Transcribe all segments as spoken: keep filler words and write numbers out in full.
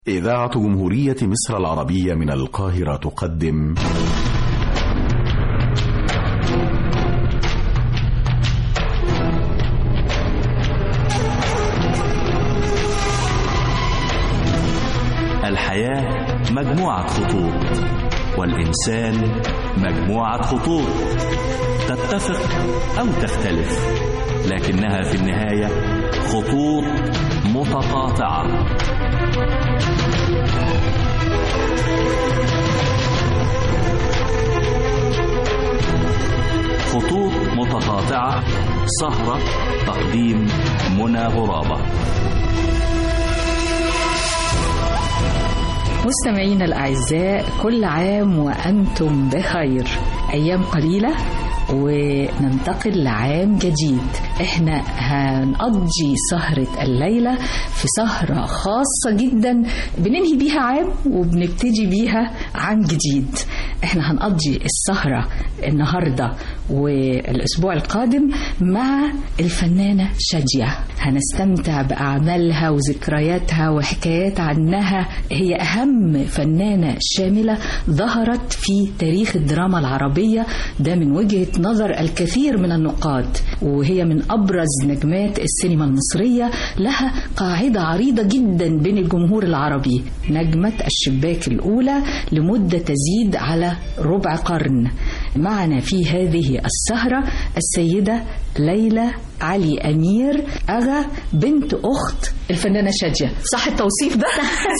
إذاعة جمهورية مصر العربية من القاهرة تقدم الحياة مجموعة خطوط، والإنسان مجموعة خطوط تتفق أو تختلف، لكنها في النهاية خطوط متقاطعة. خطوط متقاطعة، سهرة تقديم منى غرابة. مستمعينا الأعزاء، كل عام وأنتم بخير. أيام قليلة وننتقل لعام جديد. احنا هنقضي سهرة الليلة في سهرة خاصة جدا بننهي بيها عام وبنبتدي بيها عام جديد. احنا هنقضي السهرة النهاردة والأسبوع القادم مع الفنانة شادية. هنستمتع بأعمالها وذكرياتها وحكايات عنها. هي أهم فنانة شاملة ظهرت في تاريخ الدراما العربية، ده من وجهة نظر الكثير من النقاد، وهي من أبرز نجمات السينما المصرية. لها قاعدة عريضة جدا بين الجمهور العربي، نجمة الشباك الأولى لمدة تزيد على ربع قرن. معنا في هذه السهرة السيدة ليلى علي أمير، أغا بنت أخت الفنانة شادية. صح التوصيف ده؟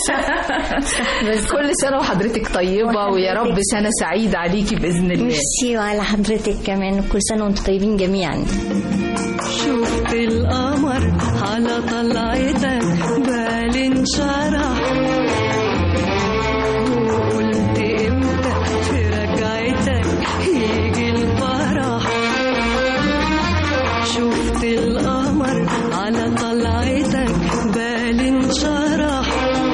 كل سنة وحضرتك طيبة، ويا رب سنة سعيدة عليكي بإذن الله. ميرسي، وعلى حضرتك كمان، كل سنة وانتم طيبين جميعا. شفت القمر على طلعتك بالي انشرح، وقلت امتى في رجعتك يجي الفرح. شفت القمر على طلعتك بالي انشرح،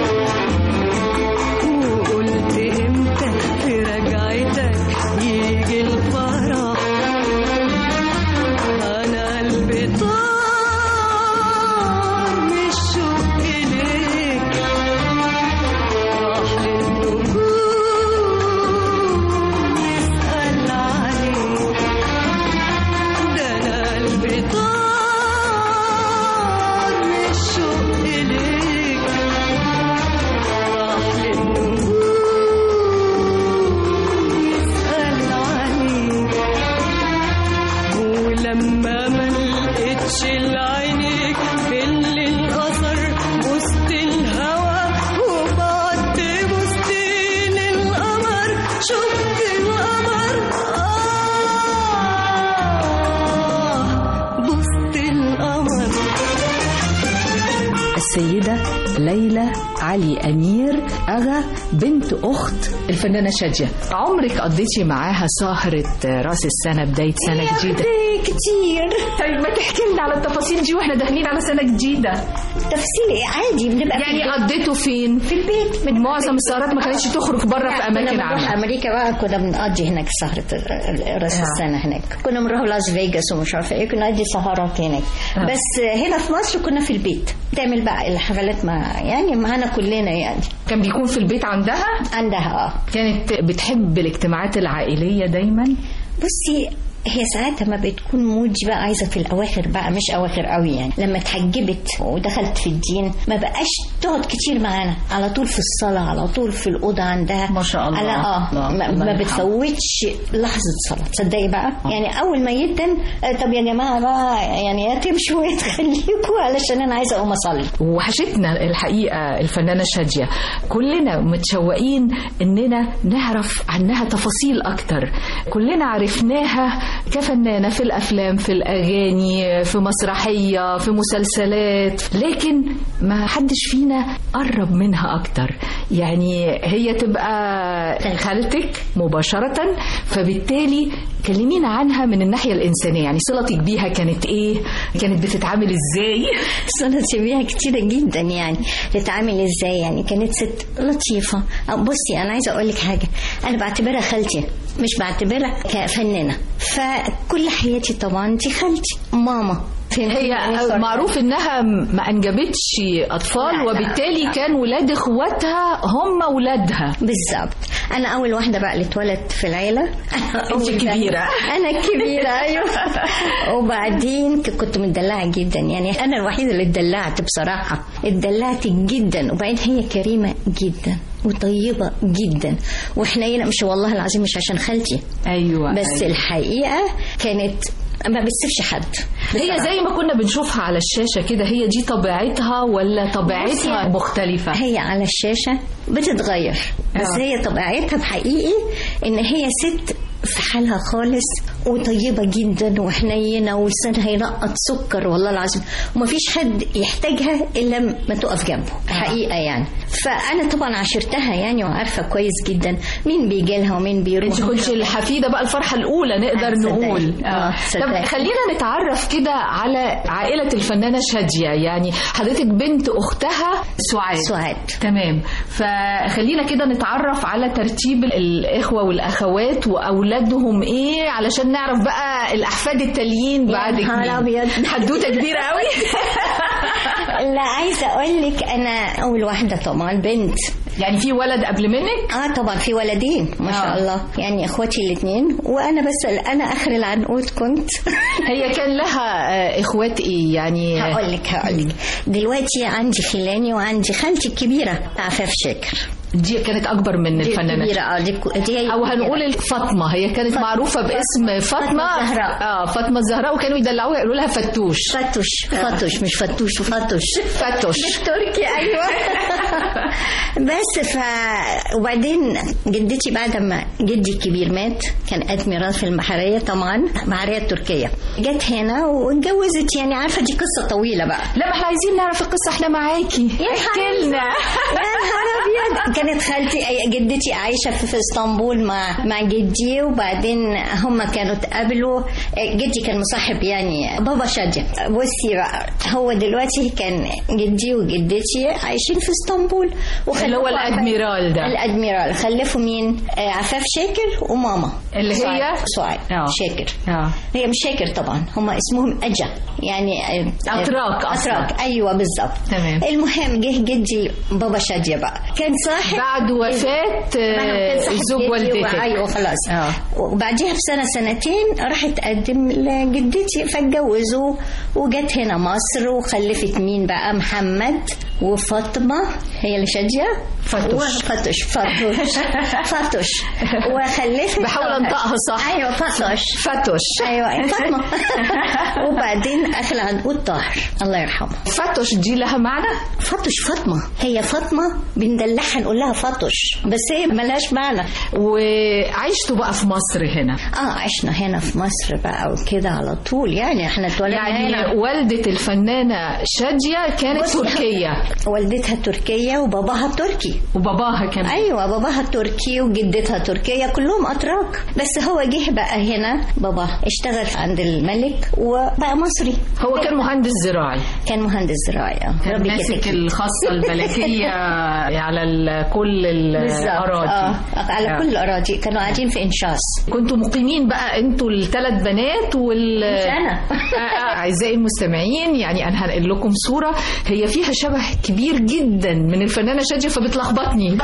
وقلت امتى في رجعتك يجي الفرح. انا قلبي طار من الشوق ليك، راح للنجوم يسأل عليك. ده انا قلبي طار من الشوق ليك، راح للنجوم يسأل عليك. ولما ما لقيتش لعينيك اللي الأثر بوسط الهوى، وبعدت بوستين القمر. شفت القمر آه بوسط القمر. السيدة ليلى علي أمير، أغا بنت أخت الفنانة شادية. عمرك قضيتي معاها سهرة راس السنة، بداية سنة جديدة؟ كتير. طيب ما تحكي لنا على التفاصيل دي واحنا داخلين على سنة جديدة. تفصيل عادي، بنبقى يعني قضيته فين؟ في البيت. من معظم السهرات ما كانتش تخرج بره في أماكن عامة. أمريكا بقى كنا بنقضي هناك سهرة راس السنة هناك. كنا بنروح لاس فيجاس ومش عارفة ايه، كنا نقضي سهرات هناك. بس هنا في مصر كنا في البيت تعمل بقى الحفلات مع يعني معانا كلنا. يعني كان بيكون في البيت عندها؟ عندها اه. كانت بتحب الاجتماعات العائلية دايما؟ بصي، هي ساعتها ما بتكون مودي بقى عايزه في الاواخر بقى، مش اواخر قوي يعني. لما اتحجبت ودخلت في الدين ما بقاش تقعد كتير معانا، على طول في الصلاه، على طول في الاوضه عندها. ما شاء الله. على اه ما, ما بتفوتش لحظه صلاه. تصدقي بقى أوه. يعني اول ما يدن طب يا جماعه بقى يعني يا تمشوا وتخليكوا علشان انا عايزه اقوم اصلي. وحشتنا الحقيقه الفنانه شادية، كلنا متشوقين اننا نعرف عنها تفاصيل اكتر. كلنا عرفناها كفنانة في الأفلام، في الأغاني، في مسرحية، في مسلسلات، لكن ما حدش فينا قرب منها أكتر. يعني هي تبقى خالتك مباشرة، فبالتالي كلمينا عنها من الناحية الإنسانية. يعني صلتك بيها كانت إيه؟ كانت بتتعامل إزاي؟ صلتي بيها كتيرة جدا. يعني تتعامل إزاي؟ يعني كانت ست لطيفة. بصي أنا عايزة أقول لك حاجة، أنا بعتبرها خالتي، مش بعتبرها كفنانة. فكل حياتي طبعا دي خالتي، ماما هي معروف انها ما انجبتش اطفال، لا وبالتالي لا. كان ولاد اخواتها هم ولادها بالظبط. انا اول واحده بقى اللي اتولدت في العيله. انت كبيره. انا كبيره ايوه. وبعدين كنت متدلعه جدا، يعني انا الوحيده اللي اتدلعت بصراحه، اتدلعت جدا. وبعدين هي كريمه جدا وطيبه جدا وحنينه، مش والله العظيم مش عشان خالتي، ايوه بس أيوة. الحقيقه كانت ما بتسيبش حد. هي زي ما كنا بنشوفها على الشاشة كده، هي دي طبيعتها ولا طبيعتها مختلفة؟ هي على الشاشة بتتغير، بس آه. هي طبيعتها بحقيقي ان هي ست في حالها خالص وطيبة جدا وحنينة ولسانها ينقط سكر والله العظيم، ومفيش حد يحتاجها إلا ما تقف جنبه حقيقة يعني. فأنا طبعا عشرتها يعني وعارفة كويس جدا مين بيجي لها ومين بيروح. انت كنت الحفيدة بقى الفرحة الأولى نقدر نقول. آه. طب خلينا نتعرف كده على عائلة الفنانة شادية، يعني حضرتك بنت أختها سعاد. سعاد تمام. فخلينا كده نتعرف على ترتيب الإخوة والأخوات وأولاد أولادهم إيه علشان نعرف بقى الأحفاد التاليين بعد كده. حدوتة كبيرة قوي. لا عايزة أقول لك أنا أول واحدة طبعا بنت. يعني في ولد قبل منك؟ اه طبعا في ولدين ما شاء آه. الله، يعني اخواتي الاثنين وانا بس انا اخر العنقود كنت. هي كان لها اخوات ايه يعني؟ هقول لك هقول لك دلوقتي عندي خلاني وعندي خالتي الكبيره عفاف شاكر، دي كانت اكبر من الفنانه كبيرة. اه دي, دي او هنقول فاطمه، هي كانت فاطمة. معروفه باسم فاطمه الزهراء. اه فاطمه الزهراء، وكانوا يدلعوها يقولوا لها فتوش. فتوش فتوش مش فتوش فتوش فتوش تركي ايوه. بس ف وبعدين جدتي بعد ما جدي الكبير مات كان ادميرال في البحريه طبعا بحريه تركيا، جت هنا واتجوزت، يعني عارفه دي قصه طويله بقى. لا ما احنا عايزين نعرف القصه، احنا معاكي احكي لنا. يا نهار ابيض. كانت خالتي جدتي عايشه في اسطنبول مع مع جدي، وبعدين هم كانوا اتقابلوا، جدي كان مصاحب يعني بابا شادية. بصي بقى هو دلوقتي كان جدي وجدتي عايشين في اسطنبول، اللي هو الادميرال ده. الادميرال خلفوا مين؟ عفاف شاكر وماما اللي هي سعاد شاكر. أوه. هي مش شاكر طبعا، هم اسمهم أجا يعني اتراك اتراك ايوه بالظبط. تمام. المهم جه جدي بابا شادية بقى كان صاحب بعد وفاة زوج والدتك. ايوه خلاص. أوه. وبعديها بسنه سنتين راحت تقدم لجدتي فاتجوزوا، وجت هنا مصر وخلفت مين بقى؟ محمد وفاطمه هي اللي شادية فتوش فتوش فتوش فتوش وخلفت. بحاول انطقها صح. ايوه فتوش فتوش ايوه فاطمه. وبعدين اخل عنقود طاهر الله يرحمه. فتوش دي لها معنى؟ فتوش فاطمه، هي فاطمه بندلعها نقول لها فتوش، بس هي ملهاش معنى. وعشتوا بقى في مصر هنا؟ اه عشنا هنا في مصر بقى وكده على طول، يعني احنا اتولدنا يعني هنا. والدة الفنانة شادية كانت تركية؟ والدتها تركية وباباها تركي. وباباها كمان؟ ايوه باباها تركي وجدتها تركية، كلهم اتراك. بس هو جه بقى هنا، بابا اشتغل عند الملك وبقى مصري. هو كان مهندس زراعي؟ كان مهندس زراعي. كان ماسك الخاصة الملكية على كل الأراضي. آه. على آه. كل الأراضي، كانوا قاعدين في إنشاص. كنتوا مقيمين بقى انتوا الثلاث بنات وال مش أنا. أعزائي المستمعين، يعني أنا هنقل لكم صورة هي فيها شبه كبير جدا من الفنانة شادية فبتلخبطني.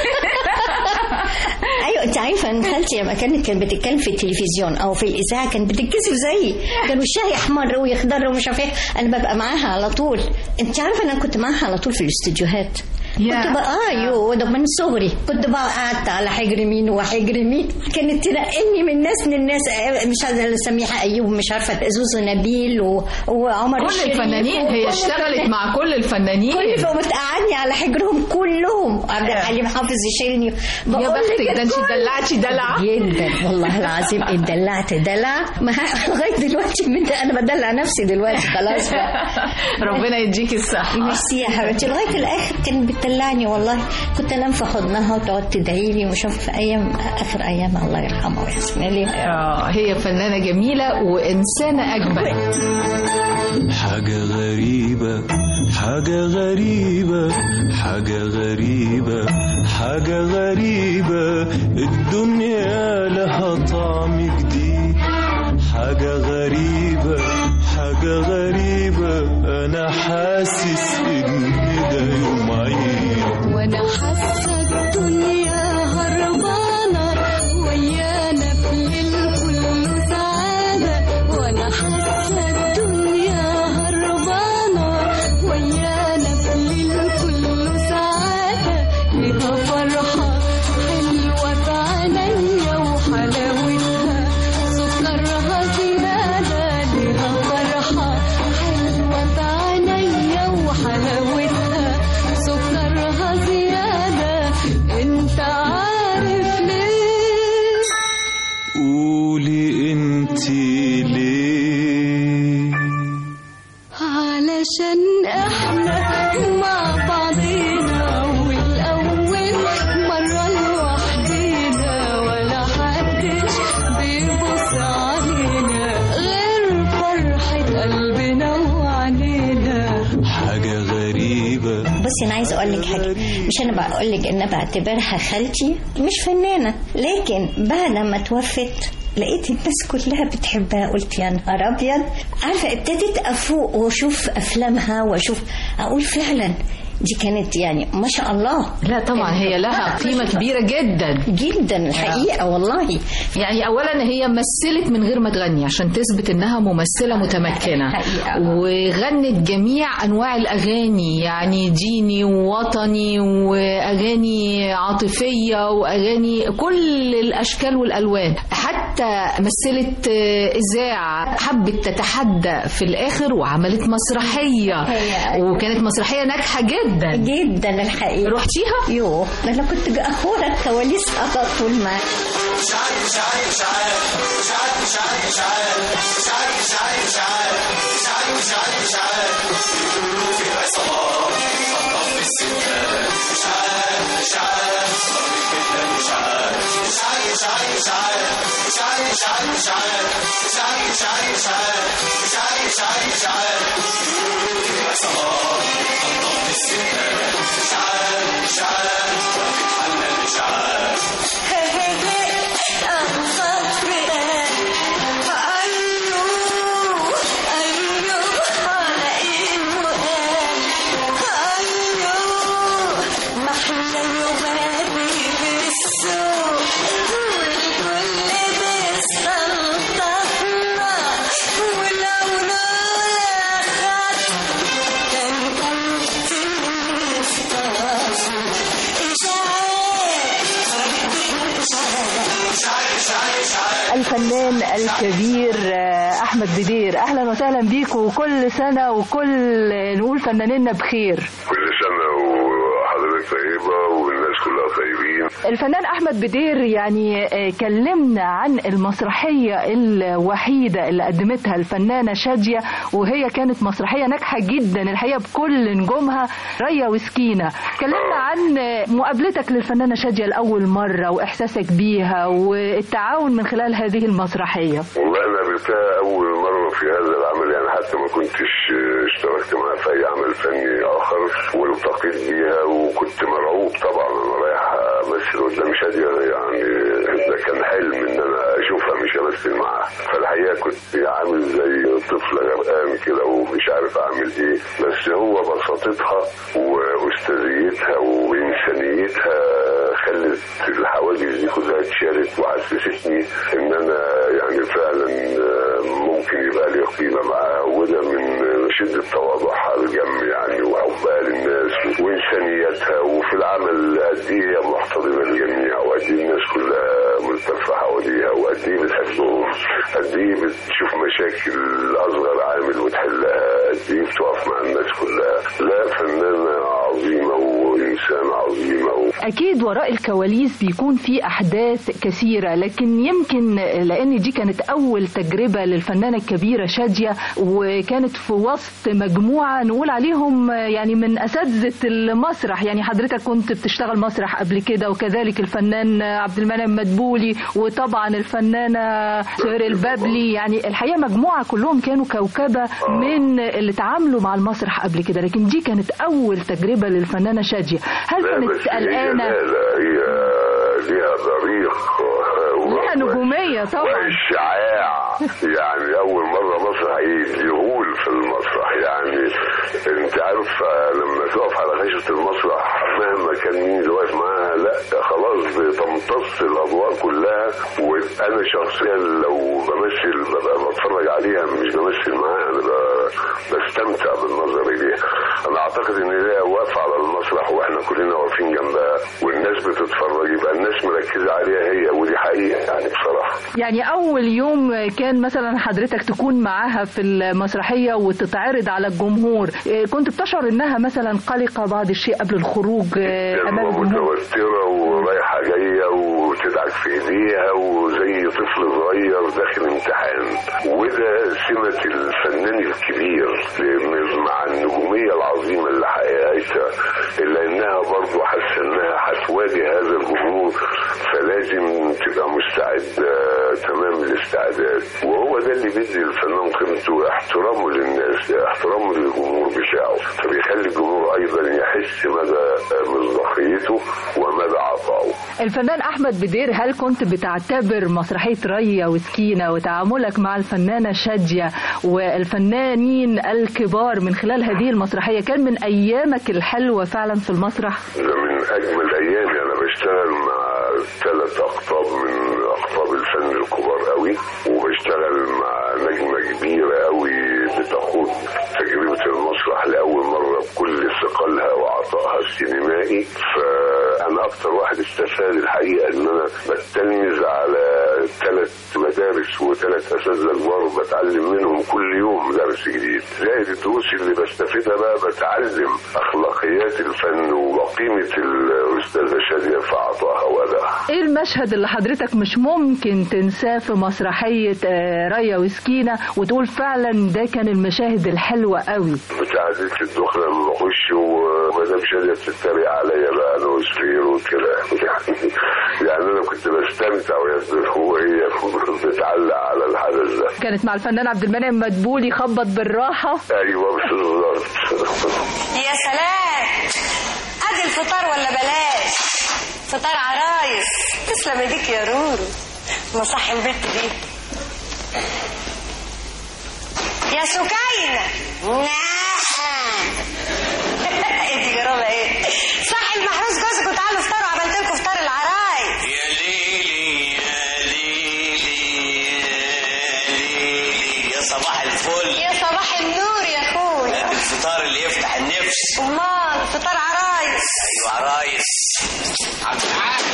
ايوه انت عارفه ان خالتي لما كانت كانت بتتكلم في التلفزيون او في الاذاعه كانت بتتكسف زيي، كان وشها يحمر ويخضر ومش عارفه ايه، انا ببقى معاها على طول. انت عارفه انا كنت معاها على طول في الاستديوهات. كنت بقى ايوه ده من صغري كنت بقى قاعده على حجر مين وحجر مين، كانت تنقلني من ناس للناس، مش عارفه سميحه ايوب مش عارفه زوزو نبيل و... وعمر كل الشريف الفنانين. هي اشتغلت مع كل الفنانين، كل فوق بتقعدني على حجرهم كلهم. عبد الحليم حافظ يشيلني. يا بختك ده انت دلعتي دلع جدا والله العظيم. اتدلعت دلع لغايه دلوقتي. من انا بدلع نفسي دلوقتي خلاص بقى. ربنا يديكي الصحه. ميرسي يا حبيبتي. لغايه الاخر كانت بتدلعني والله، كنت انام في حضنها وتقعد تدعي لي وشوف في ايام اخر ايام الله يرحمها ويحسن ليها. اه هي فنانه جميله وانسانه اجمل. حاجه غريبه حاجه غريبه حاجه غريبه حاجه غريبه الدنيا لها طعم جديد. حاجة غريبة حاجة غريبة أنا حاسس إن ده يوم عيد وانا حاسه الدنيا هربانه ويانا في الليل كله سعاده وانا حاسه الدنيا هربانه ويانا في الليل كله سعاده ليها فرحه حلوه في عينيا وحلاوتها سكرها زياده ليها فرحه حلوه في عينيا وحلاوتها سكرها زيادة انت عارف ليه قولي انتي ليه علشان احنا مع بعضينا والاول مرة لوحدينا ولا حدش بيبص علينا غير فرحة قلبنا وعنينا حاجة غريبة. بصي انا عايزه اقول لك حاجه، مش انا بقول لك ان بعتبرها خالتي مش فنانه، لكن بعد ما توفت لقيت الناس كلها بتحبها، قلت يا نهار ابيض. عارفه ابتديت افوق واشوف افلامها واشوف اقول فعلا دي كانت يعني ما شاء الله. لا طبعا هي لها قيمة كبيرة جدا جدا الحقيقة والله. يعني أولا هي مثلت من غير ما تغني عشان تثبت إنها ممثلة متمكنة، وغنت جميع أنواع الأغاني، يعني ديني ووطني وأغاني عاطفية وأغاني كل الأشكال والألوان. حتى مثلت إذاعة، حبت تتحدى في الآخر وعملت مسرحية، وكانت مسرحية ناجحة جدا جدا جدا الحقيقة. رحتيها؟ يوه انا كنت اخورة الكواليس على طول معاك. مش عارف مش عارف مش عارف مش عارف مش عارف مش عارف مش عارف مش عارف مش عارف مش عارف يقولوا في عصابات خطف في السكة مش عارف مش عارف مش عارف مش عارف مش عارف مش عارف مش عارف مش عارف مش عارف مش عارف مش عارف مش عارف مش عارف مش عارف مش عارف يقولوا في عصابات خطف في السكة مش عارف مش عارف بتتحلل مش عارف الفنان الكبير أحمد بدير، أهلا وسهلا بيك، وكل سنة وكل نقول فنانينا بخير. كل سنة وحضرتك طيبة والناس كلها طيبين. الفنان أحمد بدير، يعني كلمنا عن المسرحية الوحيدة اللي قدمتها الفنانة شادية، وهي كانت مسرحية ناجحة جدا الحقيقة بكل نجومها ريا وسكينة. كلمنا عن مقابلتك للفنانة شادية لأول مرة وإحساسك بيها والتعاون من خلال هذه المسرحية. والله أنا قابلتها أول مرة في هذا العمل، يعني حتى ما كنتش اشتركت معها في أي عمل فني آخر، والتقيت بيها وكنت مرعوب طبعا. أنا رايح أمثل قدام شادية، يعني ده كان حلم إن أنا أشوفها مش أمثل معاها. فالحقيقة كنت عامل زي طفل غرقان كده ومش عارف أعمل إيه، بس هو بساطتها وأستاذيتها وإنسانيتها خلت الحواجز دي كلها اتشالت وحسستني إن أنا يعني فعلا ممكن يبقى لي قيمة معاها، وده من شدة تواضعها الجم يعني وحبها للناس وإنسانيتها، وفي العمل قد إيه هي محتضنة الجميع، وقد إيه الناس كلها ملتفة حواليها، وقد إيه بتحبهم، قد إيه بتشوف مشاكل أصغر عامل وتحلها، قد إيه بتقف مع الناس كلها. لا، فنانة عظيمة وإنسانة عظيمة و... أكيد وراء الكواليس بيكون في أحداث كثيرة، لكن يمكن لأن دي كانت أول تجربة للفنانة الكبيرة شادية، وكانت في وسط مجموعة نقول عليهم يعني من أساتذة المسرح. يعني حضرتك كنت بتشتغل مسرح قبل كده، وكذلك الفنان عبد المنعم مدبولي، وطبعا الفنانة سهير البابلي. يعني الحقيقة مجموعة كلهم كانوا كوكبة من اللي تعاملوا مع المسرح قبل كده، لكن دي كانت أول تجربة للفنانة شادية. هل كانت قلقانة؟ لا لا، هي ليها بريق لها نجومية طبعا وإشعاع. يعني أول مرة مسرح يهول في المسرح. يعني أنت عارف لما تقف على خشبة المسرح مهما كان مين اللي واقف معاها، لا خلاص بتمتص الأضواء كلها. وأنا شخصيا لو بمثل ببقى بتفرج عليها مش بمثل معاها، أنا بستمتع بالنظر إليها. أنا أعتقد إن هي واقفة على المسرح وإحنا كلنا واقفين جنبها والناس بتتفرج، يبقى الناس مركزة عليها هي، ودي حقيقة يعني بصراحة. يعني أول يوم كان مثلا حضرتك تكون معاها في المسرحية وتتعرض على الجمهور، كنت بتشعر إنها مثلا قلقة بعض الشيء قبل الخروج أمام الجمهور؟ متوترة ورايحة جاية وتدعك في إيديها وزي طفل صغير داخل امتحان. وده سمة الفنان الكبير مع النجومية العظيمة اللي حققتها، إلا إنها برضو حاسة إنها هتواجه هذا الجمهور، فلازم تبقى مستعد تمام الاستعداد. وهو ده اللي بيدي الفنان قيمته، احترامه للناس، احترامه للجمهور بتاعه، فبيخلي الجمهور أيضا يحس مدى مصداقيته ومدى عطائه. الفنان أحمد بدير، هل كنت بتعتبر مسرحية ريا وسكينة وتعاملك مع الفنانة شادية والفنانين الكبار من خلال هذه المسرحية كان من أيامك الحلوة فعلا في المسرح؟ ده من أجمل أيامي. أنا بشتغل مع ثلاث أقطاب من أقطاب الفن الكبار قوي، وبشتغل مع نجمة كبيرة قوي بتخوض تجربة المسرح لأول مرة بكل ثقلها وعطائها السينمائي. فأنا أكتر واحد استفاد الحقيقة إن أنا بتلمذ على ثلاث مدارس وثلاث أساتذة كبار بتعلم منهم كل يوم درس جديد، زائد الدروس اللي بستفيدها بقى بتعلم أخلاقيات الفن وقيمة الأستاذة شادية في عطائها وأدائها. إيه المشهد اللي حضرتك مش ممكن تنساه في مسرحية ريا وسكينة وتقول فعلا ده كان المشاهد الحلوة قوي؟ بتاع زيت الدخن لما أخش ومدام شادية بتتريق عليا بقى أنا وسفير وكده. يعني أنا كنت بستمتع وهي بتعلق على الحدث ده. كانت مع الفنان عبد المنعم مدبولي خبط بالراحة. أيوة بالظبط. يا سلام، أدي الفطار ولا بلاش؟ فطار عرايس. تسلم ايديك يا رورو، مصح البنت دي. يا سكينة ايه دي جرالة ايه؟ صحي المحروس جوزك وتعالوا افطروا، عملت لكم فطار العرايس. يا ليلي يا ليلي يا ليلي يا صباح الفل، يا صباح النور يا اخويا. الفطار اللي يفتح النفس. امال فطار عرايس. ايوه عرايس. عبد العال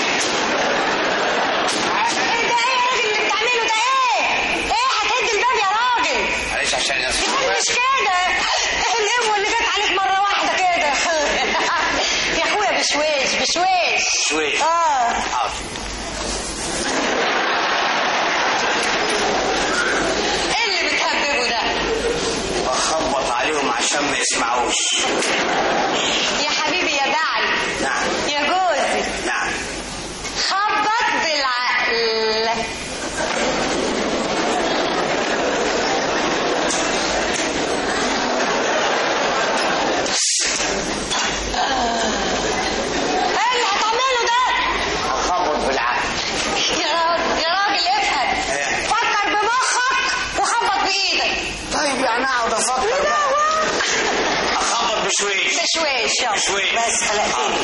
ايه ده؟ ايه يا راجل اللي بتعمله ده؟ ايه ايه هتهد الباب يا راجل؟ معلش عشان يا مش كده، ايه القوه اللي جت عليك مره واحده كده؟ يا اخويا بشويش بشويش شويش. اه حاضر. ايه اللي بتهببه ده؟ بخبط عليهم عشان ما يسمعوش. يا حبيبي يا دعي. نعم. يا جوزي. نعم. خبط بالعقل. ايه اللي هتعمله ده؟ هخبط بالعقل. يا راجل يا راجل افهم، فكر بمخك وخبط بايدك. طيب يعني اقعد افكر بقى. اخبط بشويش. بشويش يلا. بشويش. بس قلقتني.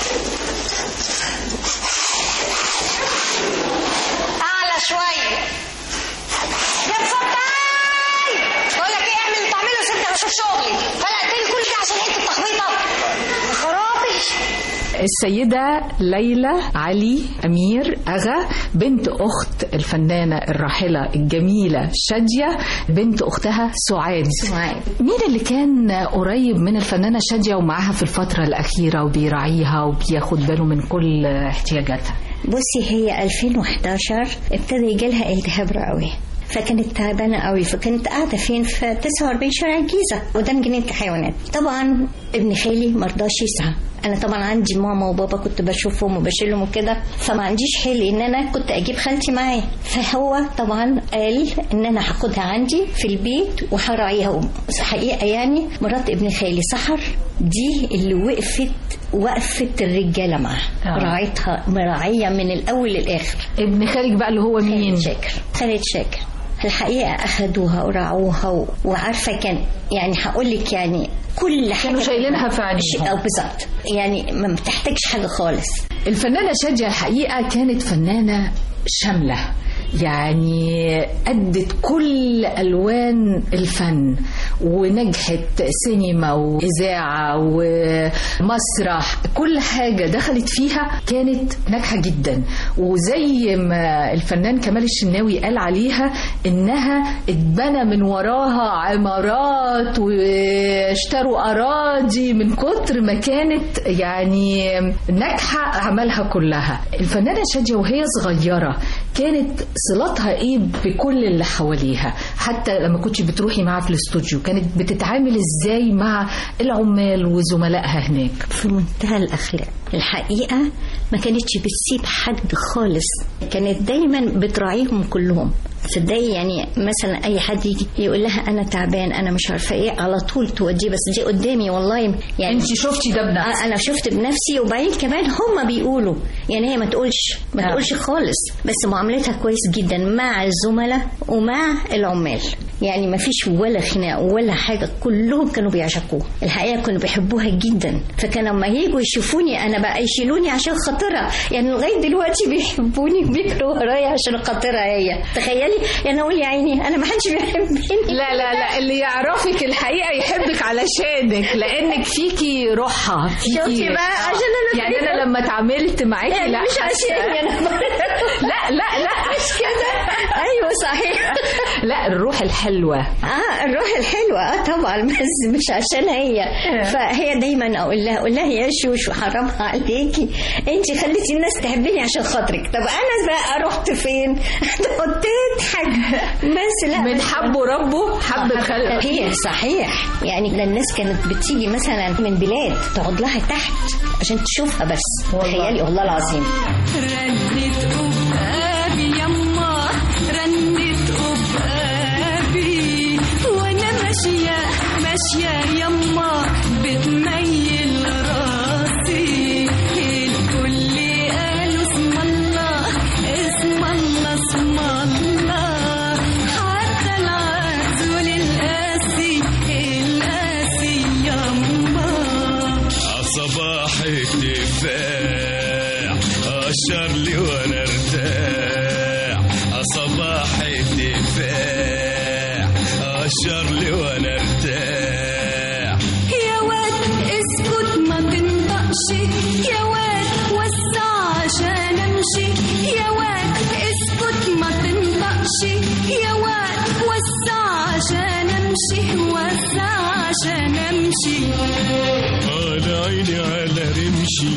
اعلى شويه يا مفتاي. بقول لك ايه، اعمل اللي تعمله وسيبني اشوف شغلي. قلقتني كل ده عشان حته تخبيطه. يا خرابي. السيدة ليلى علي أمير أغا، بنت أخت الفنانة الراحلة الجميلة شادية، بنت أختها سعاد. سعاد. مين اللي كان قريب من الفنانة شادية ومعها في الفترة الأخيرة وبيراعيها وبياخد باله من كل احتياجاتها؟ بصي، هي ألفين وحداشر ابتدى يجيلها التهاب رئوي، فكانت تعبانة قوي، فكانت قاعدة فين؟ في تسعة وأربعين شارع الجيزة قدام جنينة الحيوانات. طبعا ابن خالي مرضاش يسعى، انا طبعا عندي ماما وبابا كنت بشوفهم وبشيلهم وكده، فما عنديش حل ان انا كنت اجيب خالتي معايا. فهو طبعا قال ان انا هاخدها عندي في البيت وهراعيها. حقيقه يعني مرات ابن خالي سحر دي اللي وقفت وقفت الرجاله معاها، آه. راعيتها مراعيه من الاول للاخر. ابن خالك بقى اللي هو مين؟ خالد شاكر. خالد شاكر الحقيقه اخدوها وراعوها و... وعارفه كان يعني هقول لك يعني كل حاجه كانوا شايلينها في عينيهم. او بالظبط يعني ما بتحتاجش حاجه خالص. الفنانه شادية الحقيقه كانت فنانه شامله، يعني أدت كل ألوان الفن ونجحت سينما وإذاعة ومسرح، كل حاجة دخلت فيها كانت ناجحة جدا. وزي ما الفنان كمال الشناوي قال عليها إنها اتبنى من وراها عمارات واشتروا أراضي من كتر ما كانت يعني ناجحة أعمالها كلها. الفنانة شادية وهي صغيرة كانت صلتها ايه بكل اللي حواليها، حتى لما كنتش بتروحي معاها في الاستوديو كانت بتتعامل ازاي مع العمال وزملائها هناك؟ في منتهى الاخلاق الحقيقه، ما كانتش بتسيب حد خالص، كانت دايما بتراعيهم كلهم. تصدقي يعني مثلا اي حد يجي يقول لها انا تعبان انا مش عارفه ايه، على طول توديه. بس دي قدامي والله يعني انت شفتي ده بنفسك؟ انا شفت بنفسي. وبعدين كمان هم بيقولوا يعني هي ما تقولش ما آه. تقولش خالص، بس معاملتها كويس جدا مع الزملاء ومع العمال، يعني ما فيش ولا خناق ولا حاجه، كلهم كانوا بيعشقوها الحقيقه، كانوا بيحبوها جدا. فكانوا لما يجوا يشوفوني انا بقى يشيلوني عشان خاطرها، يعني لغايه دلوقتي بيحبوني وبيجروا ورايا عشان خاطرها هي. تخيلي يعني اقول يا عيني انا ما حدش بيحبني. لا لا لا اللي يعرفك الحقيقه يحبك علشانك، لانك فيكي روحها، شفتي بقى عشان انا يعني انا لما اتعاملت معاكي لا مش عشاني انا لا لا لا مش كده. ايوه صحيح. لا الروح الحلوه. اه الروح الحلوه اه طبعا، بس مش عشان هي. فهي دايما اقول لها اقول لها يا شوشو حرامها عليكي، انت خليتي الناس تحبني عشان خاطرك. طب انا بقى رحت فين؟ قلت تضحك بس لا من حبه ربه حب خلقه. هي صحيح يعني الناس كانت بتيجي مثلا من بلاد تقعد لها تحت عشان تشوفها بس. تخيلي والله العظيم. رنت أبقابي يما رنت أبقابي وانا ماشية ماشية يما بتميل راسي، الكل قالوا اسم الله اسم الله اسم الله، حتى العزول القاسي القاسي يما. صباح الدفاع أشر لي وانا ارتاح، صباح الدفاع أشر لي وانا ارتاح. يا واد اسكت ما تنطقش، يا واد وسع عشان امشي، يا واد اسكت ما تنطقش، يا واد وسع عشان امشي، وسع عشان امشي. على عيني على رمشي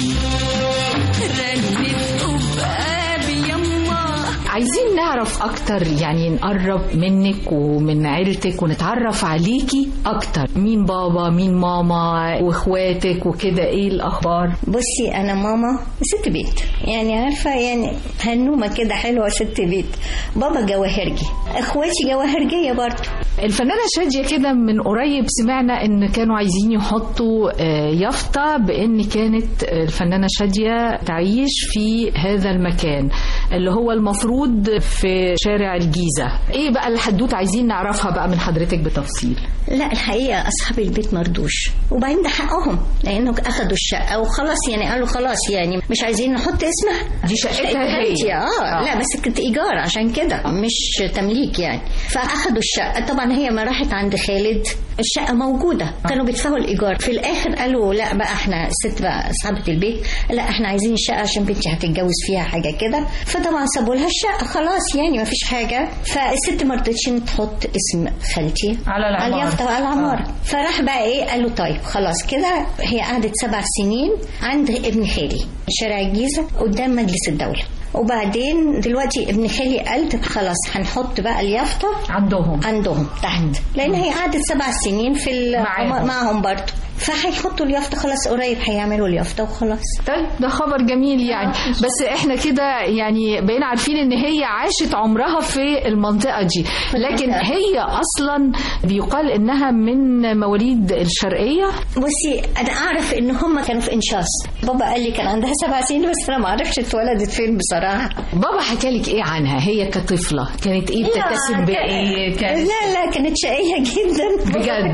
رنت أبقابي يما. عايزين نعرف اكتر، يعني نقرب منك ومن عيلتك ونتعرف عليكي اكتر. مين بابا مين ماما واخواتك وكده، ايه الاخبار؟ بصي انا ماما ست بيت، يعني عارفه يعني هنومه كده حلوه ست بيت. بابا جواهرجي، اخواتي جواهرجيه برضه. الفنانه شادية كده من قريب سمعنا ان كانوا عايزين يحطوا يافطه بان كانت الفنانه شادية تعيش في هذا المكان اللي هو المفروض في شارع الجيزة. ايه بقى الحدوته عايزين نعرفها بقى من حضرتك بتفصيل. لا الحقيقه اصحاب البيت مردوش، وبعدين ده حقهم لانه اخدوا الشقه وخلاص، يعني قالوا خلاص يعني مش عايزين نحط اسمها، دي شقتها هي. آه. اه لا بس كنت ايجار عشان كده مش تمليك يعني. فاخدوا الشقه طبعا، هي ما راحت عند خالد الشقه موجوده، كانوا بيدفعوا الايجار. في الاخر قالوا لا بقى احنا الست بقى اصحابه البيت لا احنا عايزين الشقه عشان بنتي هتتجوز فيها حاجه كده. فطبعا سابوا لها الشقه خلاص يعني ما فيش حاجه. فالست ما رضتش تحط اسم خالتي على العماره على العماره. آه. فراح بقى ايه قالوا طيب خلاص كده. هي قعدت سبع سنين عند ابن خالي شارع الجيزه قدام مجلس الدوله. وبعدين دلوقتي ابن خالي قال خلاص هنحط بقى اليافطه عندهم عندهم تحت، لان هي قعدت سبع سنين في معهم, معهم برضه. فهيحطوا اليافطه خلاص، قريب هيعملوا اليافطه وخلاص. طيب ده خبر جميل يعني. بس احنا كده يعني بقينا عارفين ان هي عاشت عمرها في المنطقه دي، لكن هي اصلا بيقال انها من مواليد الشرقيه. بصي انا اعرف ان هم كانوا في انشاص، بابا قال لي كان عندها سبع سنين بس انا ما اعرفش اتولدت فين بصراحه. بابا حكى لك ايه عنها هي كطفله؟ كانت ايه بتتسم بايه؟ كانت لا لا كانت شقيه جدا بجد.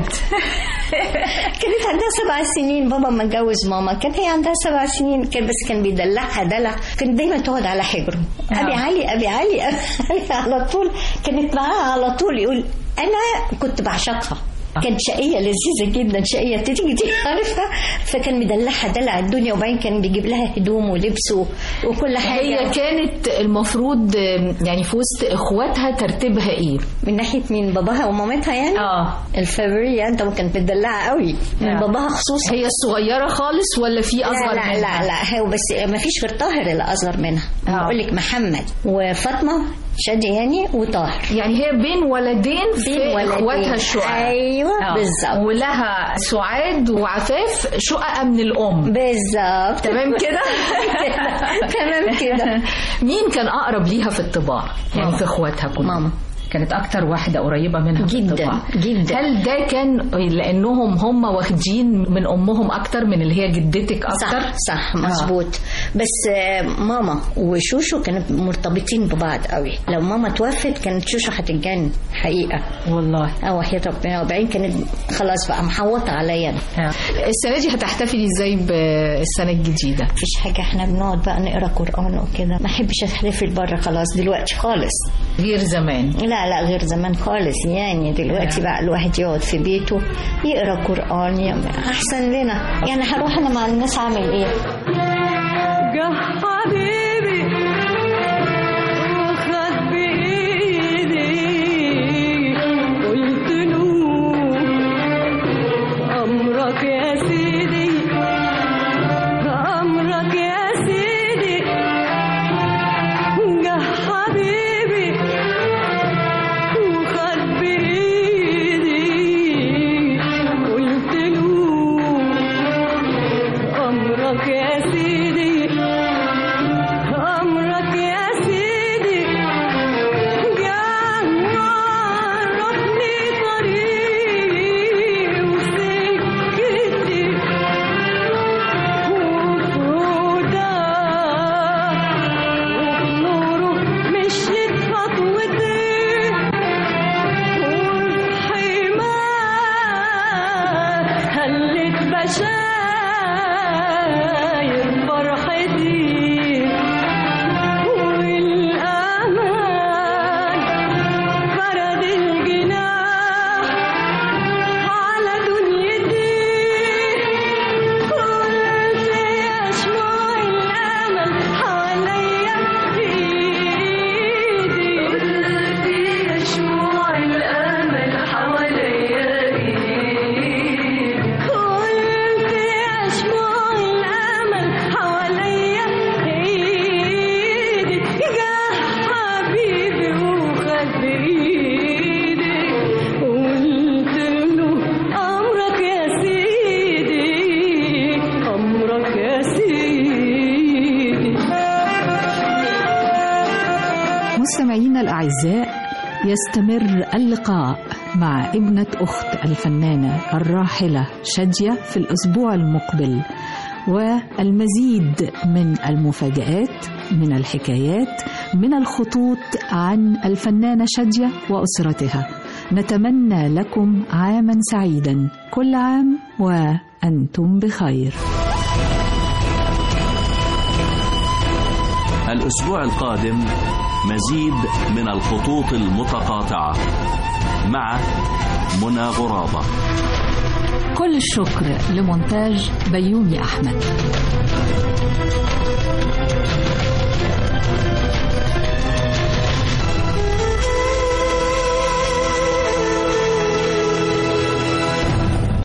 كانت عندها سبع سنين بابا ما اتجوز ماما، كانت هي عندها سبع سنين، كان بس كان بيدلعها دلع، كانت دايما تقعد على حجره ابي علي ابي علي ابي علي على طول، كانت معاها على طول يقول انا كنت بعشقها. كانت شقية لذيذة جدا، شقية تيجي دي عارفة، فكان مدلعها دلع الدنيا، وبعدين كان بيجيب لها هدوم ولبس وكل حاجة. هي كانت المفروض يعني في وسط اخواتها ترتيبها ايه؟ من ناحية مين؟ باباها ومامتها يعني؟ اه الفابرية انت كانت متدلعة قوي من آه. باباها خصوصا. هي الصغيرة خالص ولا في اصغر لا لا منها؟ لا لا هو بس ما فيش غير طاهر اللي اصغر منها. آه. بقول لك محمد وفاطمة شادية يعني وطاهر، يعني هي بين ولدين في اخواتها الشقق. ايوه آه. بالظبط، ولها سعاد وعفاف شقق من الام. بالظبط تمام كده. تمام كده. مين كان اقرب ليها في الطباع يعني في اخواتها كلهم؟ ماما كانت اكتر واحده قريبه منها جدا جدا. هل ده كان لانهم هم واخدين من امهم اكتر من اللي هي جدتك اكتر؟ صح صح مظبوط. آه. بس ماما وشوشو كانوا مرتبطين ببعض قوي، لو ماما توفت كانت شوشو هتتجنن حقيقه والله. اه وحياة ربنا، وبعدين كانت خلاص بقى محوطه عليا. آه. السنه دي هتحتفلي ازاي بالسنه الجديده؟ مفيش حاجه، احنا بنقعد بقى نقرا قران وكده، ما احبش احتفل بره خلاص دلوقتي خالص، غير زمان. لا لا غير زمان خالص يعني. دلوقتي بقى الواحد يقعد في بيته يقرا قرآن يعني احسن لنا. يعني هروح انا مع الناس اعمل ايه؟ جه حبيبي وخد بايدي قلت له امرك يا سيدي امرك يا سيدي. جه حبيبي مستمعينا الأعزاء، يستمر اللقاء مع ابنة أخت الفنانة الراحلة شادية في الأسبوع المقبل، والمزيد من المفاجآت، من الحكايات، من الخطوط عن الفنانة شادية وأسرتها. نتمنى لكم عاما سعيدا، كل عام وأنتم بخير. الأسبوع القادم مزيد من الخطوط المتقاطعة مع منى غرابة. كل الشكر لمونتاج بيومي أحمد.